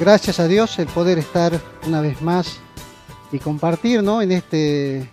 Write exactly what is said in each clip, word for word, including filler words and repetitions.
Gracias a Dios el poder estar una vez más y compartir, ¿no?, en este,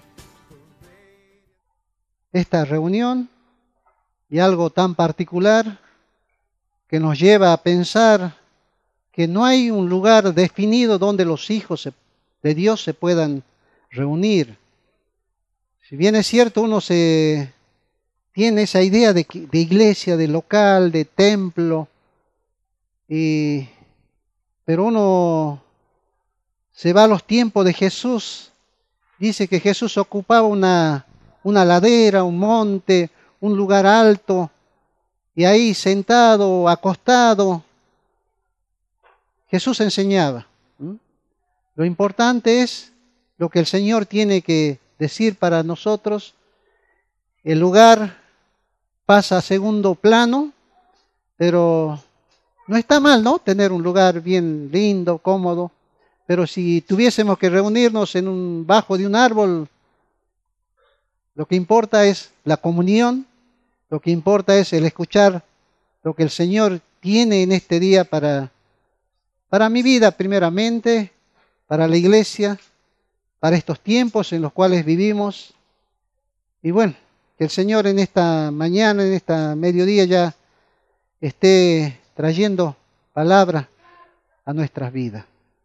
esta reunión, y algo tan particular que nos lleva a pensar que no hay un lugar definido donde los hijos de Dios se puedan reunir. Si bien es cierto, uno se tiene esa idea de, de iglesia, de local, de templo, y, pero uno se va a los tiempos de Jesús. Dice que Jesús ocupaba una, una ladera, un monte, un lugar alto, y ahí sentado, acostado, Jesús enseñaba. ¿Mm? Lo importante es lo que el Señor tiene que decir para nosotros. El lugar pasa a segundo plano, pero no está mal, ¿no?, tener un lugar bien lindo, cómodo. Pero si tuviésemos que reunirnos en un bajo de un árbol, lo que importa es la comunión, lo que importa es el escuchar lo que el Señor tiene en este día para, para mi vida primeramente, para la iglesia, para estos tiempos en los cuales vivimos. Y bueno, que el Señor en esta mañana, en esta mediodía ya esté trayendo palabra a nuestras vidas.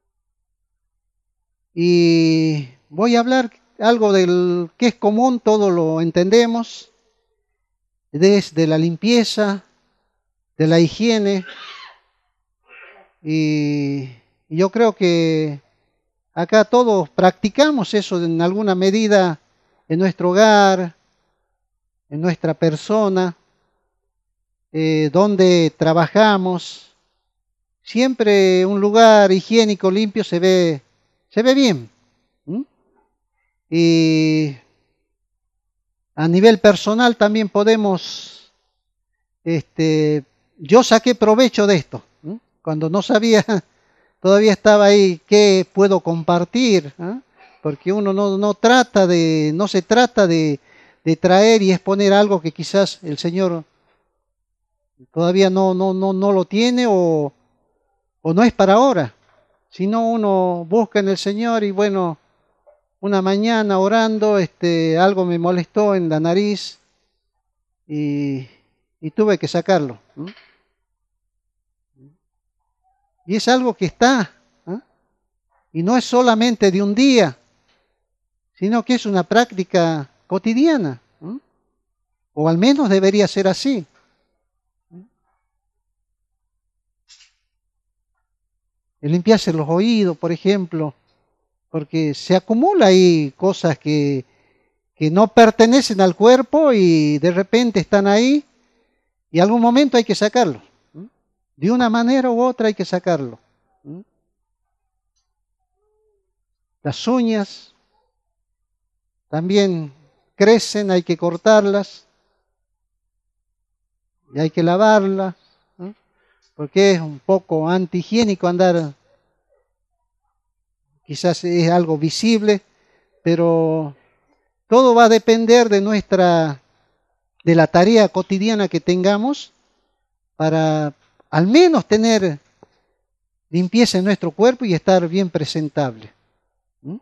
Y voy a hablar algo del que es común, todo lo entendemos, desde la limpieza, de la higiene, y yo creo que acá todos practicamos eso en alguna medida en nuestro hogar, en nuestra persona, eh, donde trabajamos. Siempre un lugar higiénico, limpio, se ve, se ve bien. ¿Mm? Y a nivel personal también podemos, este, yo saqué provecho de esto. ¿Mm? Cuando no sabía, todavía estaba ahí, ¿qué puedo compartir? ¿Ah? Porque uno no, no trata de, no se trata de, de traer y exponer algo que quizás el Señor todavía no, no, no, no lo tiene o, o no es para ahora. Sino uno busca en el Señor y bueno, una mañana orando, este, algo me molestó en la nariz y, y tuve que sacarlo. ¿Mm? Y es algo que está, ¿eh? Y no es solamente de un día, sino que es una práctica cotidiana, ¿eh? O al menos debería ser así. El limpiarse los oídos, por ejemplo, porque se acumula ahí cosas que, que no pertenecen al cuerpo y de repente están ahí y algún momento hay que sacarlo. ¿Eh? De una manera u otra hay que sacarlo. ¿Eh? Las uñas también crecen, hay que cortarlas y hay que lavarlas, ¿eh? Porque es un poco antihigiénico andar, quizás es algo visible, pero todo va a depender de nuestra, de la tarea cotidiana que tengamos para al menos tener limpieza en nuestro cuerpo y estar bien presentable. ¿Mm?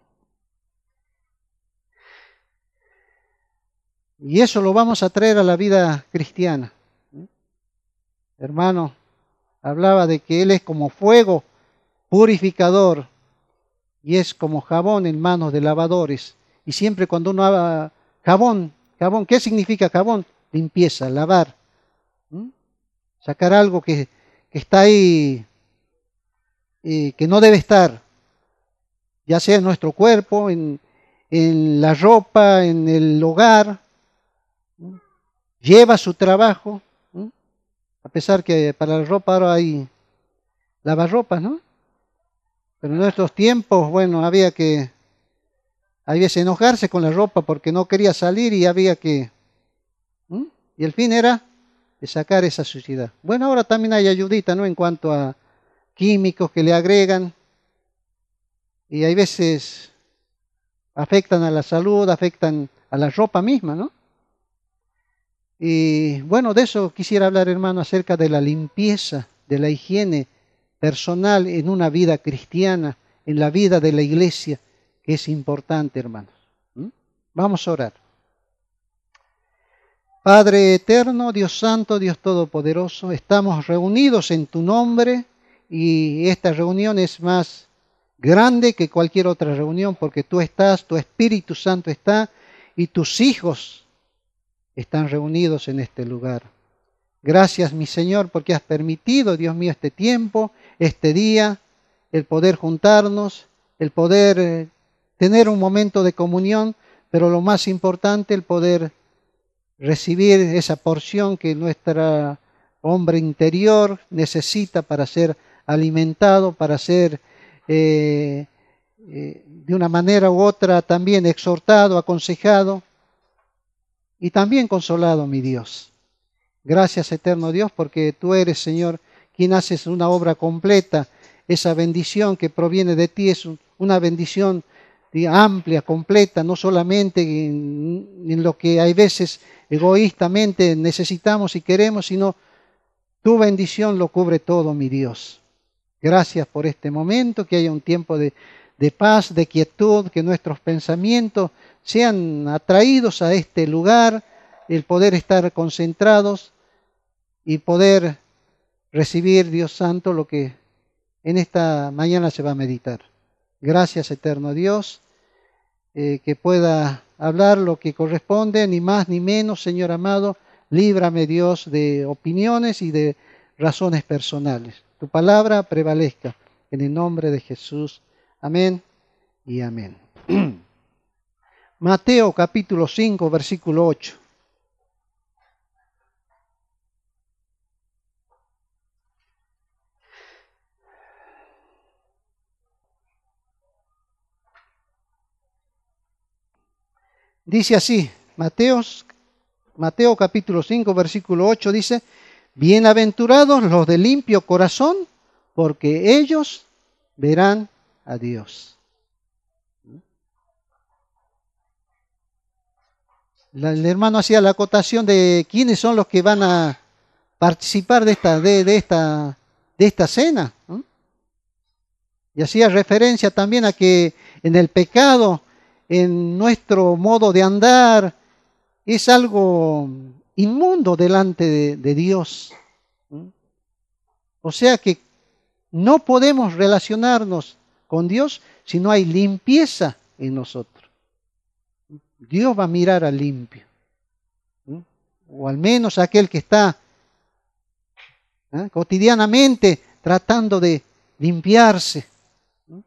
Y eso lo vamos a traer a la vida cristiana. ¿Mm? Hermano, hablaba de que Él es como fuego purificador y es como jabón en manos de lavadores. Y siempre cuando uno habla jabón, jabón, ¿qué significa jabón? Limpieza, lavar. ¿Mm? Sacar algo que, que está ahí, eh, que no debe estar, ya sea en nuestro cuerpo, en, en la ropa, en el hogar. ¿Mm? Lleva su trabajo. ¿Mm? A pesar que para la ropa ahora hay lavarropas, ¿no? Pero en nuestros tiempos, bueno, había que, había que enojarse con la ropa porque no quería salir y había que, ¿Mm? Y el fin era de sacar esa suciedad. Bueno, ahora también hay ayudita, ¿no?, en cuanto a químicos que le agregan y hay veces afectan a la salud, afectan a la ropa misma, ¿no? Y bueno, de eso quisiera hablar, hermano, acerca de la limpieza, de la higiene personal en una vida cristiana, en la vida de la iglesia, que es importante, hermanos. ¿Mm? Vamos a orar. Padre eterno, Dios santo, Dios todopoderoso, estamos reunidos en tu nombre y esta reunión es más grande que cualquier otra reunión porque tú estás, tu Espíritu Santo está y tus hijos están reunidos en este lugar. Gracias, mi Señor, porque has permitido, Dios mío, este tiempo, este día, el poder juntarnos, el poder eh, tener un momento de comunión, pero lo más importante, el poder recibir esa porción que nuestro hombre interior necesita para ser alimentado, para ser eh, eh, de una manera u otra también exhortado, aconsejado y también consolado, mi Dios. Gracias, eterno Dios, porque tú eres, Señor, quien haces una obra completa. Esa bendición que proviene de ti es una bendición amplia, completa, no solamente en, en lo que hay veces egoístamente necesitamos y queremos, sino tu bendición lo cubre todo, mi Dios. Gracias por este momento, que haya un tiempo de, de paz, de quietud, que nuestros pensamientos sean atraídos a este lugar, el poder estar concentrados y poder recibir, Dios Santo, lo que en esta mañana se va a meditar. Gracias, eterno Dios, eh, que pueda hablar lo que corresponde, ni más ni menos, Señor amado. Líbrame, Dios, de opiniones y de razones personales. Tu palabra prevalezca en el nombre de Jesús. Amén y amén. Mateo capítulo cinco, versículo ocho. Dice así, Mateos, Mateo capítulo cinco, versículo ocho, dice: bienaventurados los de limpio corazón, porque ellos verán a Dios. El hermano hacía la acotación de quiénes son los que van a participar de esta, de, de esta, de esta cena, ¿no? Y hacía referencia también a que en el pecado, en nuestro modo de andar, es algo inmundo delante de, de Dios. O sea que no podemos relacionarnos con Dios si no hay limpieza en nosotros. Dios va a mirar al limpio, ¿sí? O al menos aquel que está ¿eh? cotidianamente tratando de limpiarse. ¿Sí?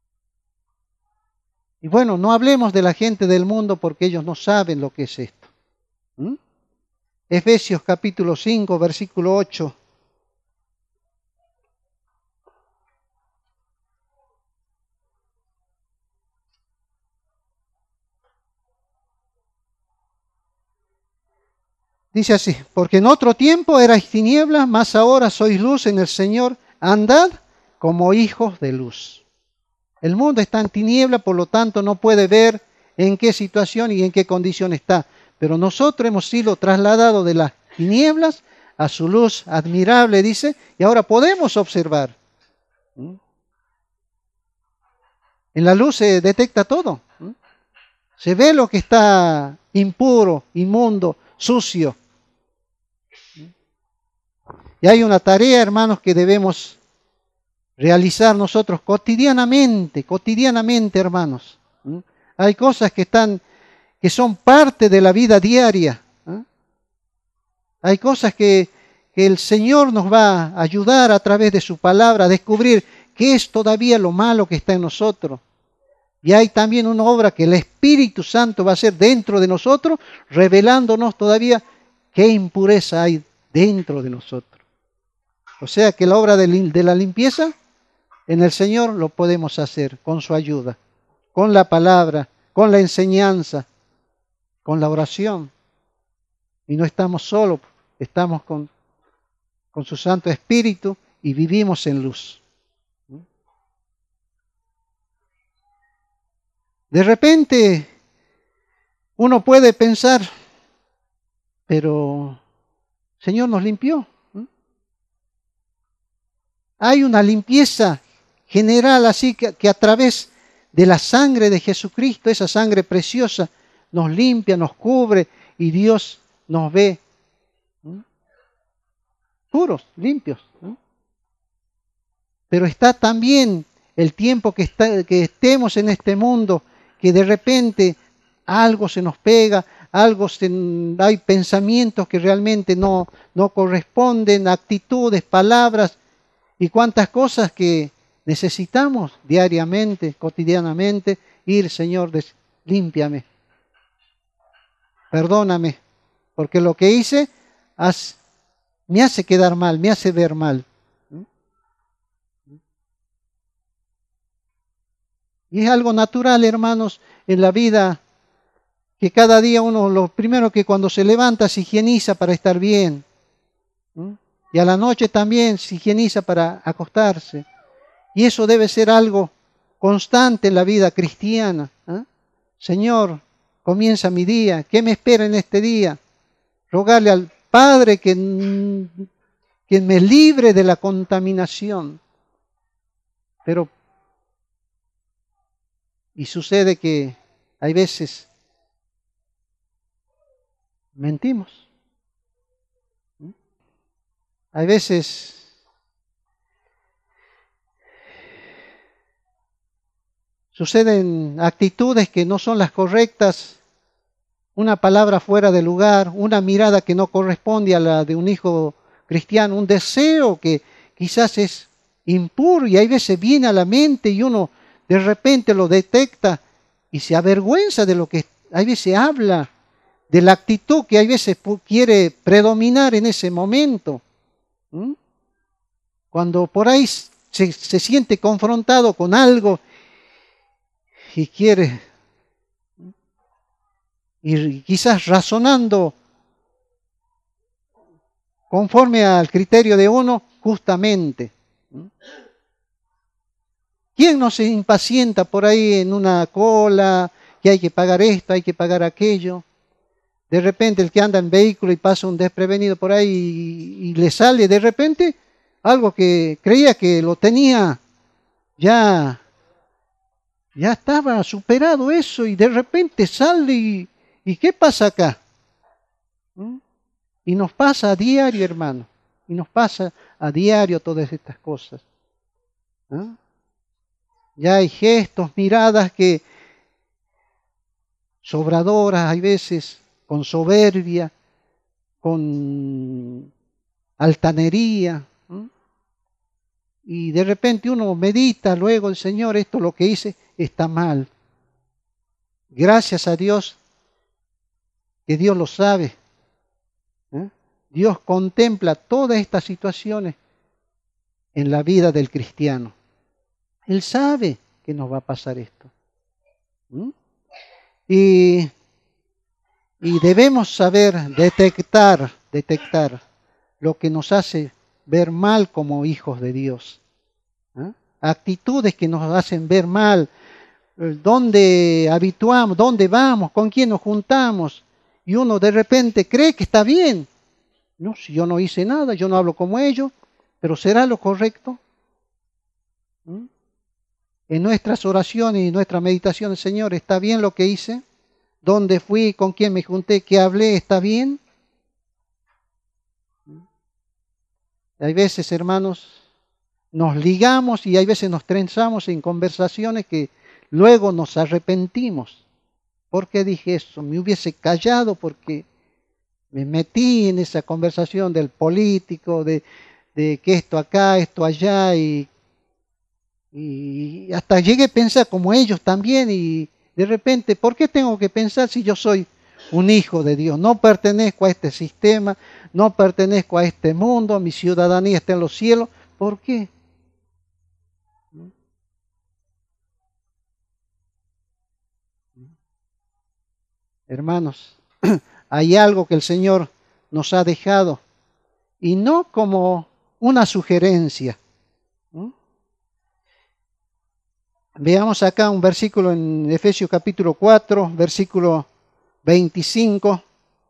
Y bueno, no hablemos de la gente del mundo porque ellos no saben lo que es esto. ¿Sí? Efesios capítulo cinco, versículo ocho. Dice así: porque en otro tiempo erais tinieblas, mas ahora sois luz en el Señor. Andad como hijos de luz. El mundo está en tiniebla, por lo tanto no puede ver en qué situación y en qué condición está. Pero nosotros hemos sido trasladados de las tinieblas a su luz admirable, dice, y ahora podemos observar. En la luz se detecta todo. Se ve lo que está impuro, inmundo, sucio. Y hay una tarea, hermanos, que debemos realizar nosotros cotidianamente, cotidianamente, hermanos. Hay cosas que están, que son parte de la vida diaria. Hay cosas que, que el Señor nos va a ayudar a través de su palabra a descubrir qué es todavía lo malo que está en nosotros. Y hay también una obra que el Espíritu Santo va a hacer dentro de nosotros, revelándonos todavía qué impureza hay dentro de nosotros. O sea que la obra de, de la limpieza en el Señor lo podemos hacer con su ayuda, con la palabra, con la enseñanza, con la oración. Y no estamos solos, estamos con, con su Santo Espíritu y vivimos en luz. De repente uno puede pensar, pero el Señor nos limpió. Hay una limpieza general, así que, que a través de la sangre de Jesucristo, esa sangre preciosa, nos limpia, nos cubre y Dios nos ve ¿sí? puros, limpios. ¿sí? Pero está también el tiempo que, está, que estemos en este mundo, que de repente algo se nos pega, algo se, hay pensamientos que realmente no, no corresponden, actitudes, palabras y cuantas cosas que necesitamos diariamente, cotidianamente, ir, Señor, des, límpiame, perdóname, porque lo que hice has, me hace quedar mal, me hace ver mal. Y es algo natural, hermanos, en la vida, que cada día uno, lo primero que cuando se levanta, se higieniza para estar bien. ¿sí? Y a la noche también se higieniza para acostarse. Y eso debe ser algo constante en la vida cristiana. ¿eh? Señor, comienza mi día. ¿Qué me espera en este día? Rogarle al Padre que, que me libre de la contaminación. Pero Y sucede que hay veces mentimos. Hay veces suceden actitudes que no son las correctas, una palabra fuera de lugar, una mirada que no corresponde a la de un hijo cristiano, un deseo que quizás es impuro y hay veces viene a la mente y uno de repente lo detecta y se avergüenza de lo que hay veces habla, de la actitud que hay veces quiere predominar en ese momento. ¿Mm? Cuando por ahí se, se siente confrontado con algo y quiere, y quizás razonando conforme al criterio de uno, justamente. ¿Mm? ¿Quién no se impacienta por ahí en una cola, que hay que pagar esto, hay que pagar aquello? De repente el que anda en vehículo y pasa un desprevenido por ahí y, y le sale de repente algo que creía que lo tenía ya, ya estaba superado eso y de repente sale y, ¿y qué pasa acá? ¿Mm? Y nos pasa a diario, hermano, y nos pasa a diario todas estas cosas. ¿Ah? Ya hay gestos, miradas que sobradoras, hay veces con soberbia, con altanería. ¿eh? Y de repente uno medita luego, el Señor, esto lo que hice está mal. Gracias a Dios, que Dios lo sabe. ¿eh? Dios contempla todas estas situaciones en la vida del cristiano. Él sabe que nos va a pasar esto. ¿Mm? Y, y debemos saber detectar, detectar lo que nos hace ver mal como hijos de Dios. ¿eh? Actitudes que nos hacen ver mal, dónde habituamos, dónde vamos, con quién nos juntamos. Y uno de repente cree que está bien. No, si yo no hice nada, yo no hablo como ellos, pero ¿será lo correcto? ¿Mm? En nuestras oraciones y nuestras meditaciones, Señor, ¿está bien lo que hice? ¿Dónde fui? ¿Con quién me junté? ¿Qué hablé? ¿Está bien? Hay veces, hermanos, nos ligamos y hay veces nos trenzamos en conversaciones que luego nos arrepentimos. ¿Por qué dije eso? Me hubiese callado porque me metí en esa conversación del político, de, de que esto acá, esto allá y Y hasta llegué a pensar como ellos también y de repente, ¿por qué tengo que pensar si yo soy un hijo de Dios? No pertenezco a este sistema, no pertenezco a este mundo, mi ciudadanía está en los cielos. ¿Por qué? Hermanos, hay algo que el Señor nos ha dejado y no como una sugerencia. ¿Mm? Veamos acá un versículo en Efesios capítulo cuatro, versículo veinticinco.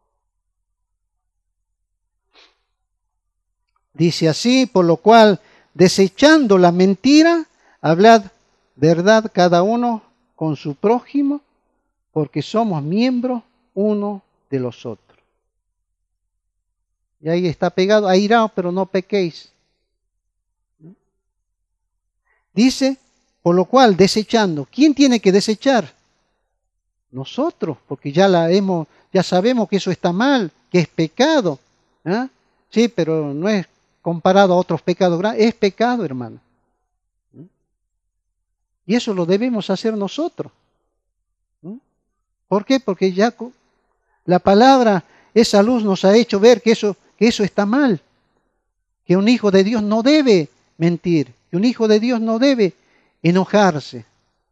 Dice así, por lo cual desechando la mentira, hablad verdad cada uno con su prójimo, porque somos miembros uno de los otros. Y ahí está pegado, airaos, pero no pequéis. Dice, por lo cual, desechando. ¿Quién tiene que desechar? Nosotros, porque ya la hemos, ya sabemos que eso está mal, que es pecado. ¿eh? Sí, pero no es comparado a otros pecados grandes, es pecado, hermano. Y eso lo debemos hacer nosotros. ¿Por qué? Porque ya la palabra, esa luz nos ha hecho ver que eso, que eso está mal. Que un hijo de Dios no debe mentir. Que un hijo de Dios no debe enojarse.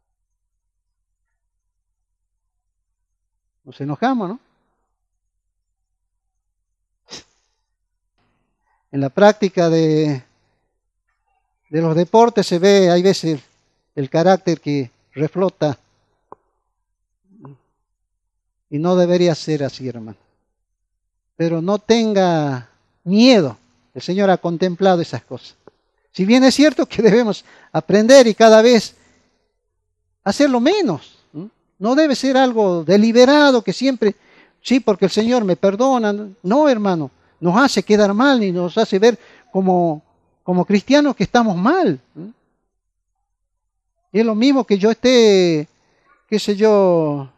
Nos enojamos, ¿no? En la práctica de, de los deportes se ve, hay veces, el carácter que reflota. Y no debería ser así, hermano. Pero no tenga miedo. El Señor ha contemplado esas cosas. Si bien es cierto que debemos aprender y cada vez hacerlo menos. No debe ser algo deliberado que siempre, sí, porque el Señor me perdona. No, hermano, nos hace quedar mal y nos hace ver como, como cristianos que estamos mal. Y es lo mismo que yo esté, qué sé yo,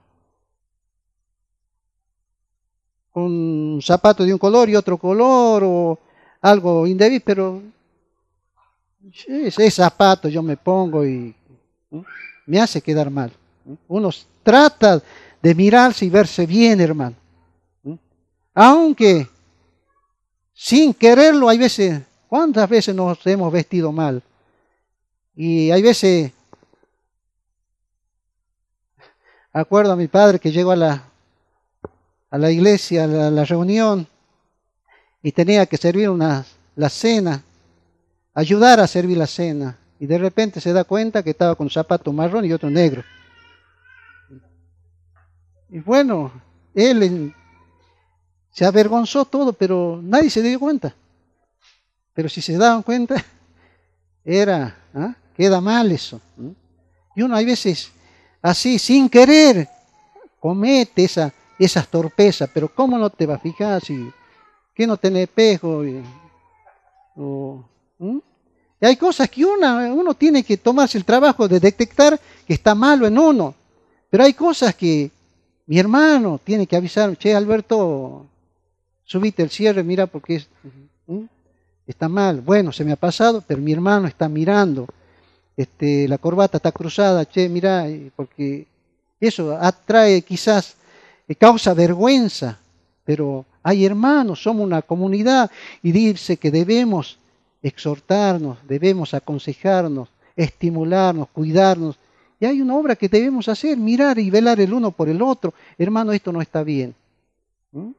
con un zapato de un color y otro color o algo indebido, pero ese zapato yo me pongo y ¿sí? me hace quedar mal. Uno trata de mirarse y verse bien, hermano. Aunque sin quererlo, hay veces, ¿cuántas veces nos hemos vestido mal? Y hay veces, acuerdo a mi padre que llegó a la, a la iglesia, a la, a la reunión, y tenía que servir una, la cena, ayudar a servir la cena. Y de repente se da cuenta que estaba con un zapato marrón y otro negro. Y bueno, él se avergonzó todo, pero nadie se dio cuenta. Pero si se daban cuenta, era, ¿ah? queda mal eso. ¿eh? Y uno hay veces así, sin querer, comete esa, esas torpezas, pero ¿cómo no te vas a fijar si que no tiene espejo? Y, o, ¿eh? y hay cosas que uno, uno tiene que tomarse el trabajo de detectar que está malo en uno. Pero hay cosas que mi hermano tiene que avisar, che, Alberto, subite el cierre, mira, porque es, ¿eh? está mal. Bueno, se me ha pasado, pero mi hermano está mirando. Este, la corbata está cruzada, che, mira, porque eso atrae quizás, causa vergüenza, pero hay hermanos, somos una comunidad y dice que debemos exhortarnos, debemos aconsejarnos, estimularnos, cuidarnos. Y hay una obra que debemos hacer, mirar y velar el uno por el otro. Hermano, esto no está bien. ¿Mm?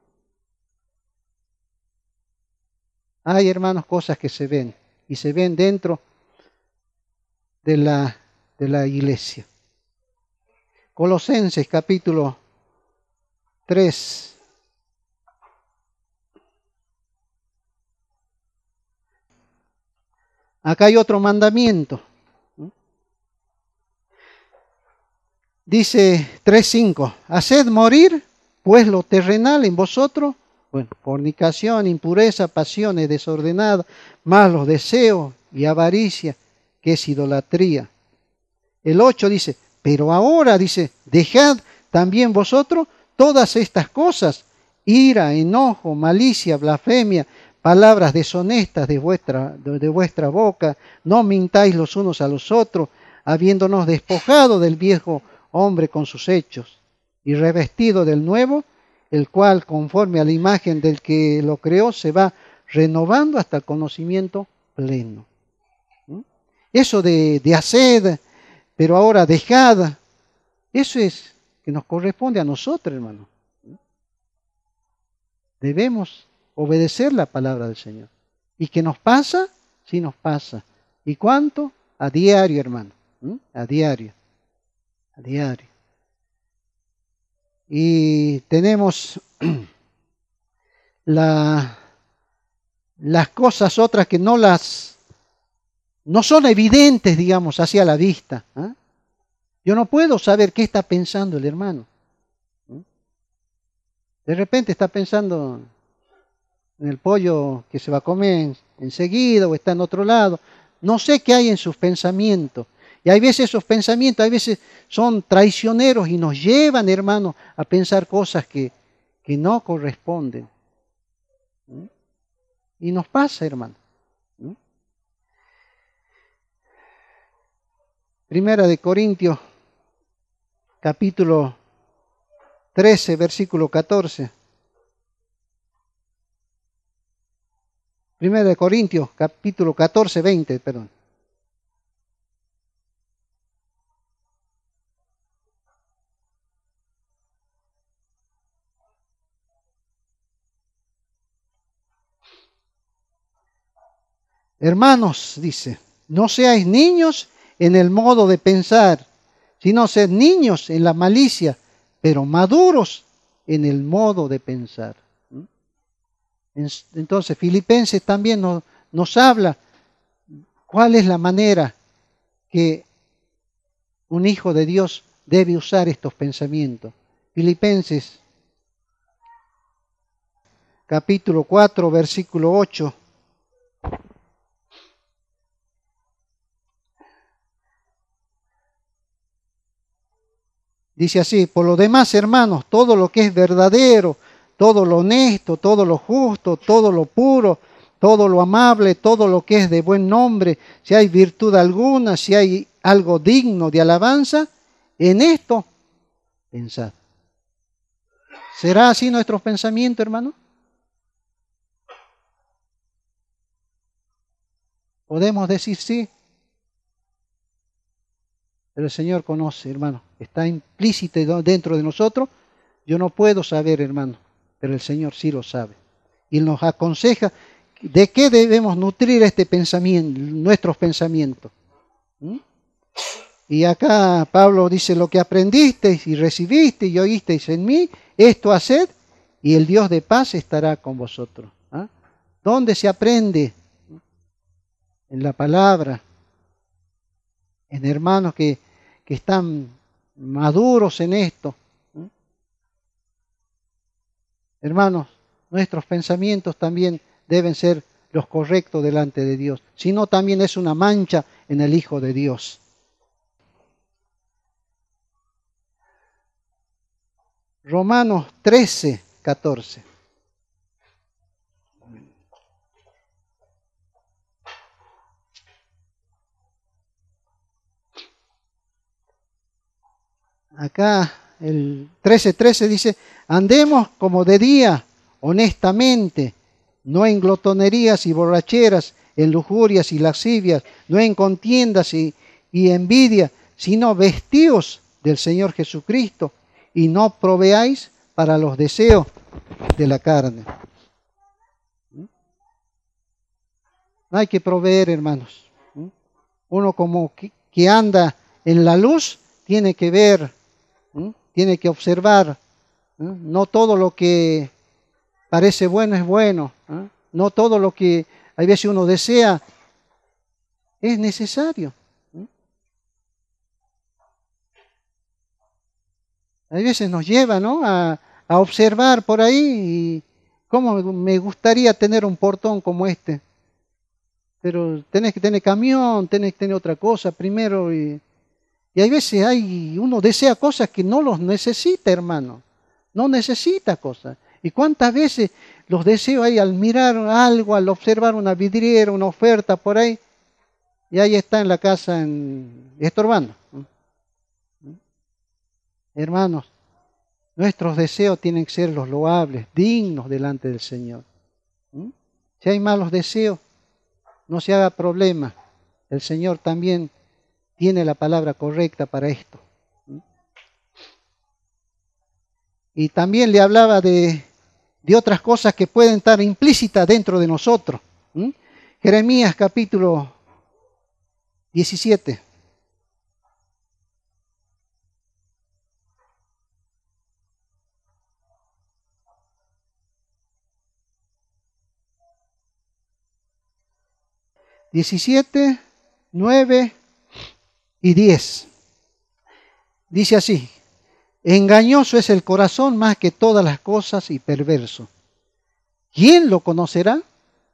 Hay, hermanos, cosas que se ven y se ven dentro de la, de la iglesia. Colosenses capítulo tres. Acá hay otro mandamiento. Dice tres cinco. Haced morir pues lo terrenal en vosotros. Bueno, fornicación, impureza, pasiones desordenadas, malos deseos y avaricia, que es idolatría. El ocho dice, pero ahora dice, dejad también vosotros todas estas cosas, ira, enojo, malicia, blasfemia, palabras deshonestas de vuestra, de, de vuestra boca, no mintáis los unos a los otros, habiéndonos despojado del viejo hombre con sus hechos, y revestido del nuevo, el cual, conforme a la imagen del que lo creó, se va renovando hasta el conocimiento pleno. ¿Mm? Eso de, de hacer, pero ahora dejad, eso es que nos corresponde a nosotros, hermano. ¿Mm? Debemos obedecer la palabra del Señor. ¿Y qué nos pasa? Sí nos pasa. ¿Y cuánto? A diario, hermano. ¿Mm? A diario. A diario. Y tenemos la, las cosas otras que no las, no son evidentes, digamos, hacia la vista. ¿eh? Yo no puedo saber qué está pensando el hermano. ¿eh? De repente está pensando en el pollo que se va a comer enseguida o está en otro lado. No sé qué hay en sus pensamientos. Y hay veces esos pensamientos, hay veces son traicioneros y nos llevan, hermano, a pensar cosas que, que no corresponden. ¿eh? Y nos pasa, hermano. ¿eh? Primera de Corintios, capítulo trece, versículo catorce. Primera de Corintios, capítulo catorce, veinte, perdón. Hermanos, dice, no seáis niños en el modo de pensar, sino sed niños en la malicia, pero maduros en el modo de pensar. Entonces, Filipenses también nos, nos habla cuál es la manera que un hijo de Dios debe usar estos pensamientos. Filipenses, capítulo cuatro, versículo ocho. Dice así, por lo demás, hermanos, todo lo que es verdadero, todo lo honesto, todo lo justo, todo lo puro, todo lo amable, todo lo que es de buen nombre, si hay virtud alguna, si hay algo digno de alabanza, en esto pensad. ¿Será así nuestro pensamiento, hermano? Podemos decir sí, pero el Señor conoce, hermano. Está implícito dentro de nosotros. Yo no puedo saber, hermano, pero el Señor sí lo sabe. Y nos aconseja de qué debemos nutrir este pensamiento, nuestros pensamientos. ¿Mm? Y acá Pablo dice, lo que aprendisteis y recibisteis y oísteis en mí, esto haced, y el Dios de paz estará con vosotros. ¿Ah? ¿Dónde se aprende? En la palabra, en hermanos que, que están maduros en esto. ¿Mm? Hermanos, nuestros pensamientos también deben ser los correctos delante de Dios. Si no, también es una mancha en el Hijo de Dios. Romanos trece, catorce. Acá el trece, trece dice, andemos como de día, honestamente, no en glotonerías y borracheras, en lujurias y lascivias, no en contiendas y, y envidia, sino vestíos del Señor Jesucristo y no proveáis para los deseos de la carne. No hay que proveer, hermanos. Uno como que, que anda en la luz tiene que ver, ¿sí? Tiene que observar. ¿sí? No todo lo que parece bueno es bueno. ¿sí? No todo lo que a veces uno desea es necesario. ¿sí? A veces nos lleva, ¿no? a, a observar por ahí y cómo me gustaría tener un portón como este. Pero tenés que tener camión, tenés que tener otra cosa primero. Y, y hay veces hay, uno desea cosas que no los necesita, hermano. No necesita cosas. ¿Y cuántas veces los deseos ahí al mirar algo, al observar una vidriera, una oferta por ahí, y ahí está en la casa en, estorbando? Hermanos, nuestros deseos tienen que ser los loables, dignos delante del Señor. Si hay malos deseos, no se haga problema. El Señor también tiene la palabra correcta para esto. Y también le hablaba de, de otras cosas que pueden estar implícitas dentro de nosotros. ¿Mm? Jeremías capítulo diecisiete. diecisiete, nueve y diez. Dice así: engañoso es el corazón más que todas las cosas y perverso. ¿Quién lo conocerá?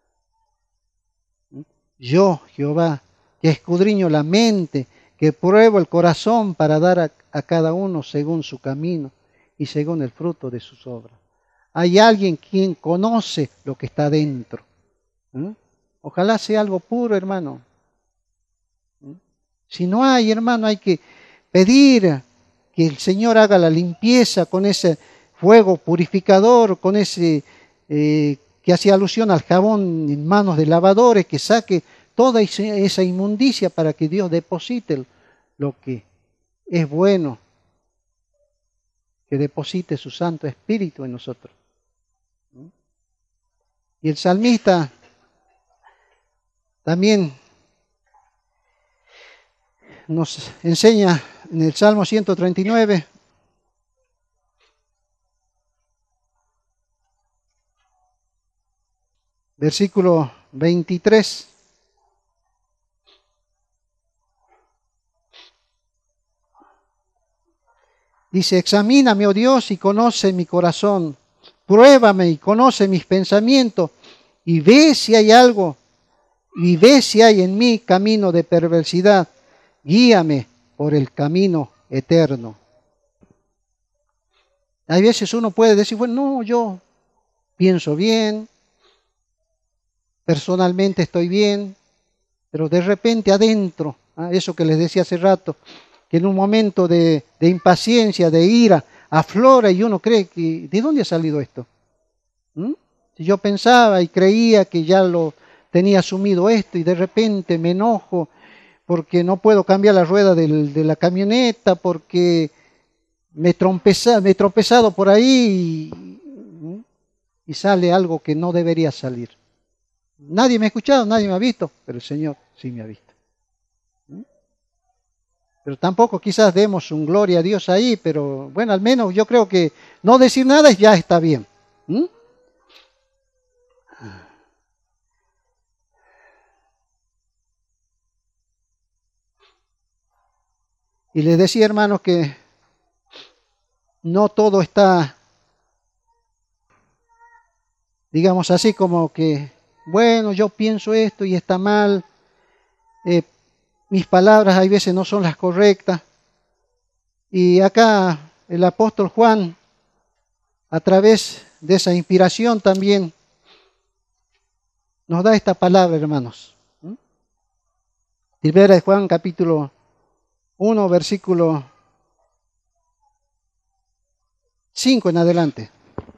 Yo, Jehová, que escudriño la mente, que pruebo el corazón para dar a, a cada uno según su camino y según el fruto de sus obras. Hay alguien quien conoce lo que está dentro. ¿Mm? Ojalá sea algo puro, hermano. ¿Mm? Si no hay, hermano, hay que pedir que el Señor haga la limpieza con ese fuego purificador, con ese eh, que hacía alusión al jabón en manos de lavadores, que saque toda esa inmundicia para que Dios deposite lo que es bueno, que deposite su Santo Espíritu en nosotros. Y el salmista también nos enseña en el Salmo ciento treinta y nueve, versículo veintitrés. Dice: examíname, oh Dios, y conoce mi corazón. Pruébame y conoce mis pensamientos, y ve si hay algo, y ve si hay en mí camino de perversidad. Guíame por el camino eterno. Hay veces uno puede decir, bueno, no, yo pienso bien, personalmente estoy bien, pero de repente adentro, ¿eh? Eso que les decía hace rato, que en un momento de, de impaciencia, de ira, aflora y uno cree que, ¿de dónde ha salido esto? ¿Mm? Si yo pensaba y creía que ya lo tenía asumido esto y de repente me enojo porque no puedo cambiar la rueda del, de la camioneta, porque me, trompeza, me he tropezado por ahí y, y sale algo que no debería salir. Nadie me ha escuchado, nadie me ha visto, pero el Señor sí me ha visto. Pero tampoco quizás demos un gloria a Dios ahí, pero bueno, al menos yo creo que no decir nada ya está bien. ¿Mm? Y les decía, hermanos, que no todo está, digamos así, como que, bueno, yo pienso esto y está mal, eh, mis palabras hay veces no son las correctas. Y acá el apóstol Juan, a través de esa inspiración también, nos da esta palabra, hermanos. Primera de Juan, capítulo uno, versículo cinco en adelante.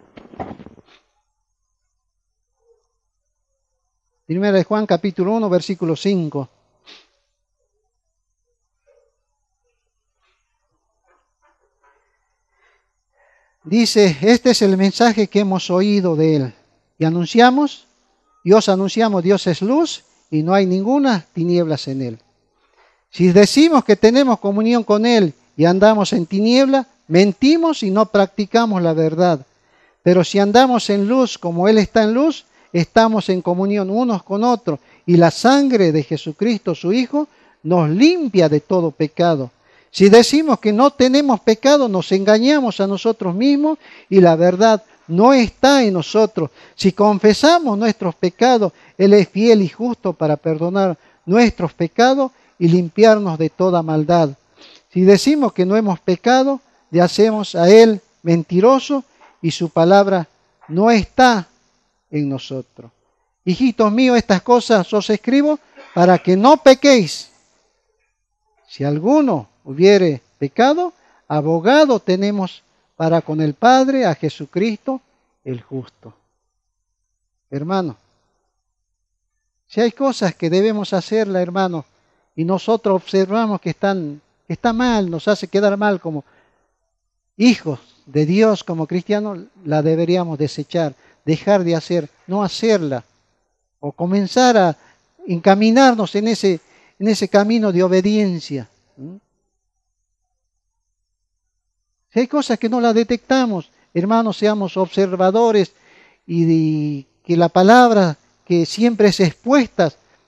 Primera de Juan, capítulo uno, versículo cinco. Dice: este es el mensaje que hemos oído de él y anunciamos, y os anunciamos: Dios es luz y no hay ninguna tinieblas en él. Si decimos que tenemos comunión con él y andamos en tiniebla, mentimos y no practicamos la verdad. Pero si andamos en luz como él está en luz, estamos en comunión unos con otros, y la sangre de Jesucristo, su Hijo, nos limpia de todo pecado. Si decimos que no tenemos pecado, nos engañamos a nosotros mismos y la verdad no está en nosotros. Si confesamos nuestros pecados, Él es fiel y justo para perdonar nuestros pecados y limpiarnos de toda maldad. Si decimos que no hemos pecado, le hacemos a Él mentiroso y su palabra no está en nosotros. Hijitos míos, estas cosas os escribo para que no pequéis. Si alguno hubiere pecado, abogado tenemos para con el Padre, a Jesucristo el justo. Hermano, si hay cosas que debemos hacerla, hermano, y nosotros observamos que están, que está mal, nos hace quedar mal como hijos de Dios, como cristianos, la deberíamos desechar, dejar de hacer, no hacerla, o comenzar a encaminarnos en ese, en ese camino de obediencia. Si hay cosas que no las detectamos, hermanos, seamos observadores y, y que la palabra que siempre es expuesta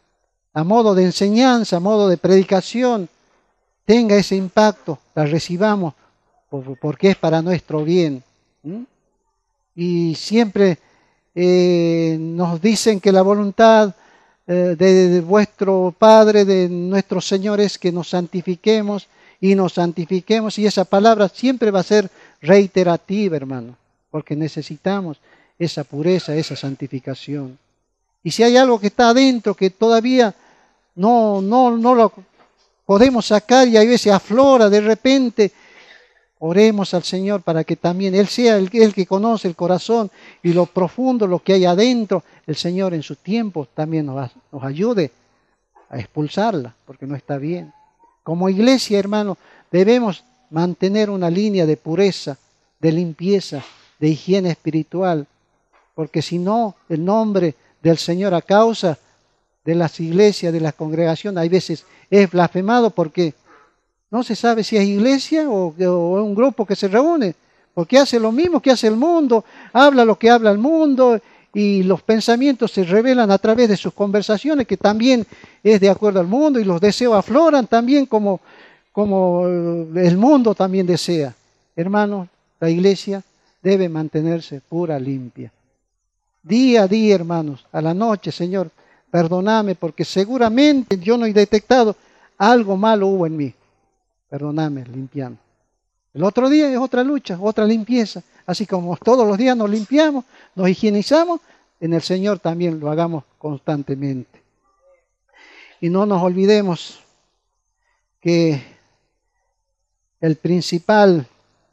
a modo de enseñanza, a modo de predicación, tenga ese impacto, la recibamos porque es para nuestro bien. ¿Mm? Y siempre eh, nos dicen que la voluntad eh, de, de vuestro Padre, de nuestro Señor, es que nos santifiquemos y nos santifiquemos. Y esa palabra siempre va a ser reiterativa, hermano, porque necesitamos esa pureza, esa santificación. Y si hay algo que está adentro que todavía no, no, no lo podemos sacar y a veces aflora de repente, oremos al Señor para que también Él sea el, el que conoce el corazón y lo profundo, lo que hay adentro. El Señor en su tiempo también nos, nos ayude a expulsarla, porque no está bien. Como iglesia, hermano, debemos mantener una línea de pureza, de limpieza, de higiene espiritual, porque si no, el nombre del Señor a causa de las iglesias, de las congregaciones, hay veces es blasfemado porque no se sabe si es iglesia o, o un grupo que se reúne, porque hace lo mismo que hace el mundo, habla lo que habla el mundo y los pensamientos se revelan a través de sus conversaciones, que también es de acuerdo al mundo, y los deseos afloran también como, como el mundo también desea. Hermanos, la iglesia debe mantenerse pura, limpia. Día a día, hermanos, a la noche, Señor, perdóname porque seguramente yo no he detectado algo malo hubo en mí. Perdóname, limpiame. El otro día es otra lucha, otra limpieza. Así como todos los días nos limpiamos, nos higienizamos, en el Señor también lo hagamos constantemente. Y no nos olvidemos que el principal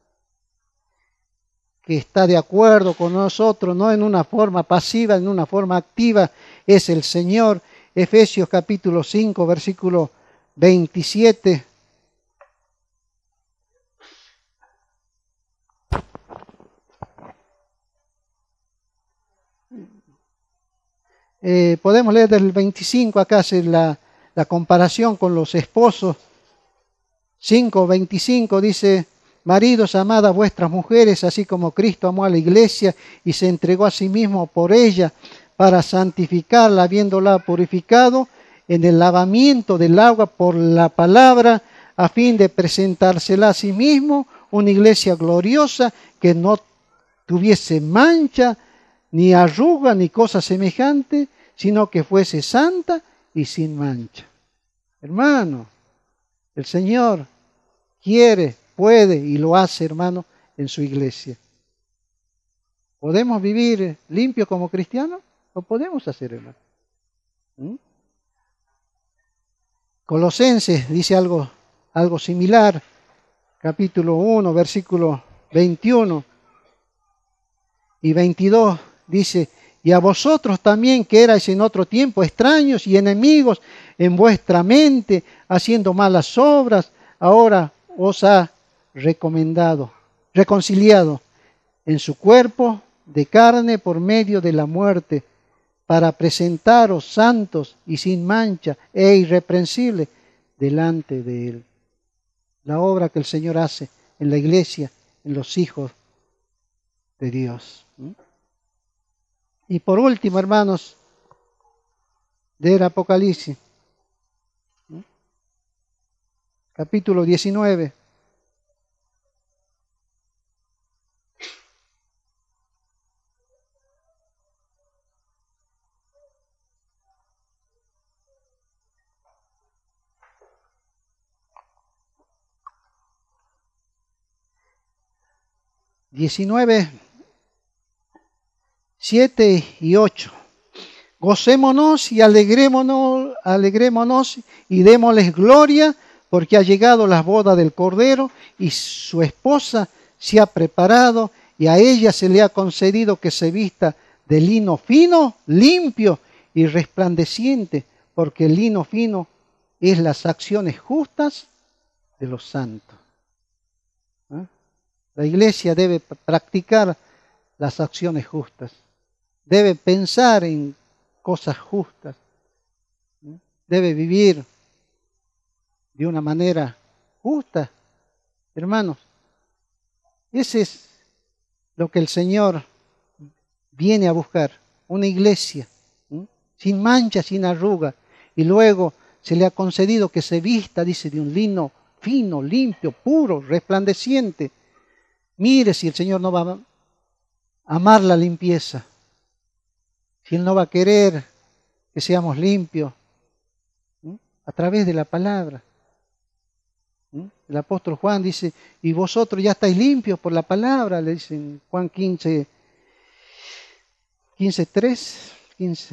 que está de acuerdo con nosotros, no en una forma pasiva, en una forma activa, es el Señor. Efesios capítulo cinco, versículo veintisiete. Eh, podemos leer del veinticinco, acá hace la, la comparación con los esposos. cinco veinticinco dice: maridos, amad a vuestras mujeres, así como Cristo amó a la iglesia y se entregó a sí mismo por ella, para santificarla, habiéndola purificado en el lavamiento del agua por la palabra, a fin de presentársela a sí mismo, una iglesia gloriosa, que no tuviese mancha, ni arruga, ni cosa semejante, sino que fuese santa y sin mancha. Hermano, el Señor quiere, puede y lo hace, hermano, en su iglesia. ¿Podemos vivir limpios como cristianos? Lo podemos hacer, hermano. ¿Mm? Colosenses dice algo, algo similar, capítulo uno, versículo veintiuno y veintidós, dice: y a vosotros también, que erais en otro tiempo extraños y enemigos en vuestra mente, haciendo malas obras, ahora os ha recomendado, reconciliado en su cuerpo de carne por medio de la muerte, para presentaros santos y sin mancha e irreprensibles delante de Él. La obra que el Señor hace en la iglesia, en los hijos de Dios. Y por último, hermanos, del Apocalipsis, capítulo diecinueve. diecinueve, siete y ocho. Gocémonos y alegrémonos, alegrémonos y démosles gloria, porque ha llegado la boda del Cordero y su esposa se ha preparado, y a ella se le ha concedido que se vista de lino fino, limpio y resplandeciente, porque el lino fino es las acciones justas de los santos. ¿Eh? La iglesia debe practicar las acciones justas, debe pensar en cosas justas, debe vivir de una manera justa. Hermanos, ese es lo que el Señor viene a buscar, una iglesia ¿sí? sin mancha, sin arruga. y luego se le ha concedido que se vista, dice, de un lino fino, limpio, puro, resplandeciente. Mire si el Señor no va a amar la limpieza, si Él no va a querer que seamos limpios, ¿sí?, a través de la palabra. ¿Sí? El apóstol Juan dice, y vosotros ya estáis limpios por la palabra, le dicen Juan quince, quince, tres, quince.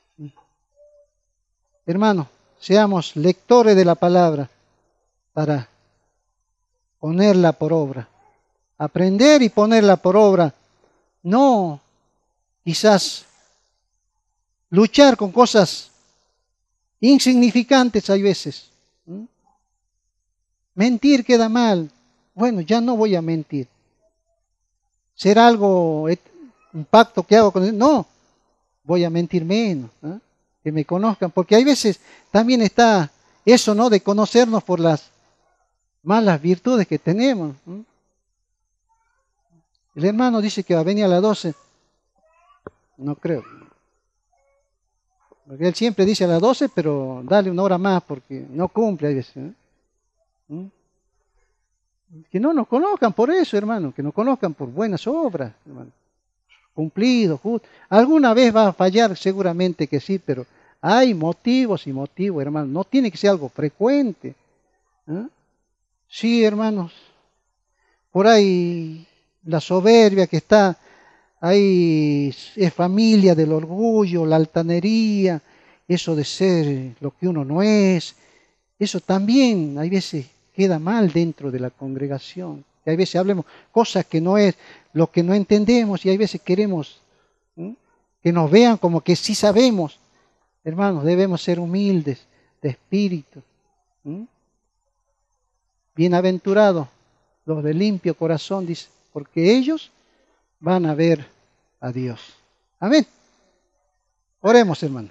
Hermanos, seamos lectores de la palabra para ponerla por obra. Aprender y ponerla por obra. No quizás luchar con cosas insignificantes hay veces. ¿Mm? Mentir queda mal. Bueno, ya no voy a mentir. ¿Será algo, un pacto que hago con él? No, voy a mentir menos. ¿Eh? Que me conozcan. Porque hay veces también está eso, ¿no?, de conocernos por las malas virtudes que tenemos. ¿Eh? El hermano dice que va a venir a las doce. No creo. Porque él siempre dice a las doce, pero dale una hora más porque no cumple a veces. ¿Eh? ¿Mm? Que no nos conozcan por eso, hermano. Que nos conozcan por buenas obras, hermano. Cumplido, justo. Alguna vez va a fallar, seguramente que sí, pero hay motivos y motivos, hermano. No tiene que ser algo frecuente. ¿Eh? Sí, hermanos. Por ahí la soberbia que está ahí es familia del orgullo, la altanería, eso de ser lo que uno no es. Eso también hay veces queda mal dentro de la congregación. Que hay veces hablemos cosas que no es lo que no entendemos y hay veces queremos ¿sí?, que nos vean como que sí sabemos. Hermanos, debemos ser humildes de espíritu. ¿Sí? Bienaventurados los de limpio corazón, dice, porque ellos van a ver a Dios. Amén. Oremos, hermano.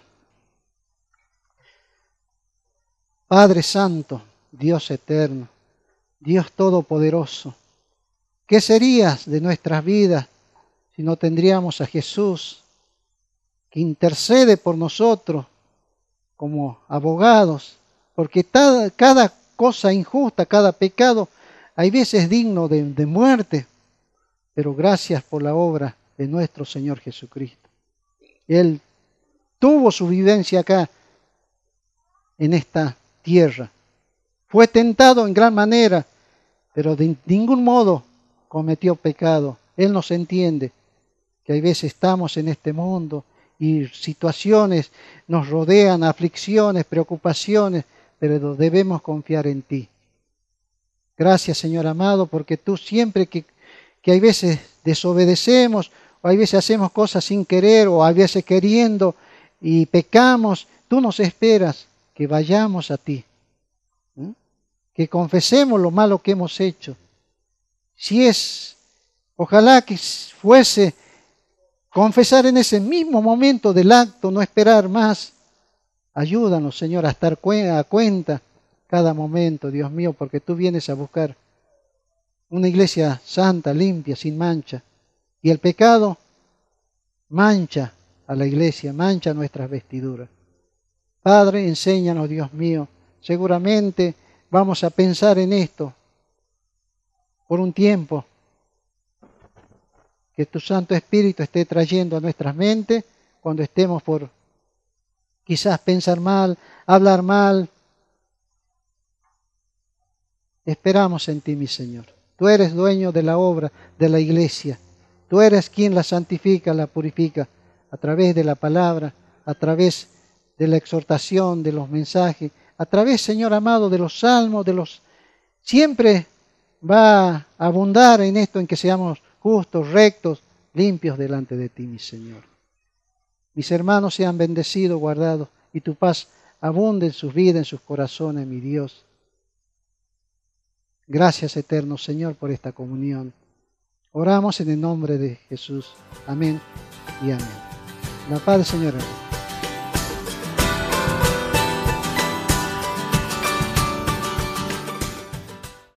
Padre Santo, Dios eterno, Dios todopoderoso, ¿qué serías de nuestras vidas si no tendríamos a Jesús que intercede por nosotros como abogados? Porque cada, cada cosa injusta, cada pecado, hay veces digno de, de muerte, pero gracias por la obra de nuestro Señor Jesucristo. Él tuvo su vivencia acá, en esta tierra. Fue tentado en gran manera, pero de ningún modo cometió pecado. Él nos entiende que hay veces estamos en este mundo y situaciones nos rodean, aflicciones, preocupaciones, pero debemos confiar en ti. Gracias, Señor amado, porque tú siempre que, que hay veces desobedecemos, o hay veces hacemos cosas sin querer, o hay veces queriendo y pecamos, tú nos esperas que vayamos a ti, ¿eh? Que confesemos lo malo que hemos hecho. Si es, ojalá que fuese confesar en ese mismo momento del acto, no esperar más. Ayúdanos, Señor, a estar a cuenta cada momento, Dios mío, porque tú vienes a buscar una iglesia santa, limpia, sin mancha. Y el pecado mancha a la iglesia, mancha nuestras vestiduras. Padre, enséñanos, Dios mío. Seguramente vamos a pensar en esto por un tiempo. Que tu Santo Espíritu esté trayendo a nuestras mentes cuando estemos por quizás pensar mal, hablar mal. Esperamos en ti, mi Señor. Tú eres dueño de la obra de la iglesia. Tú eres quien la santifica, la purifica a través de la palabra, a través de la exhortación, de los mensajes, a través, Señor amado, de los salmos, de los... Siempre va a abundar en esto, en que seamos justos, rectos, limpios delante de ti, mi Señor. Mis hermanos sean bendecidos, guardados, y tu paz abunde en sus vidas, en sus corazones, mi Dios. Gracias, eterno Señor, por esta comunión. Oramos en el nombre de Jesús. Amén y amén. La paz del Señor.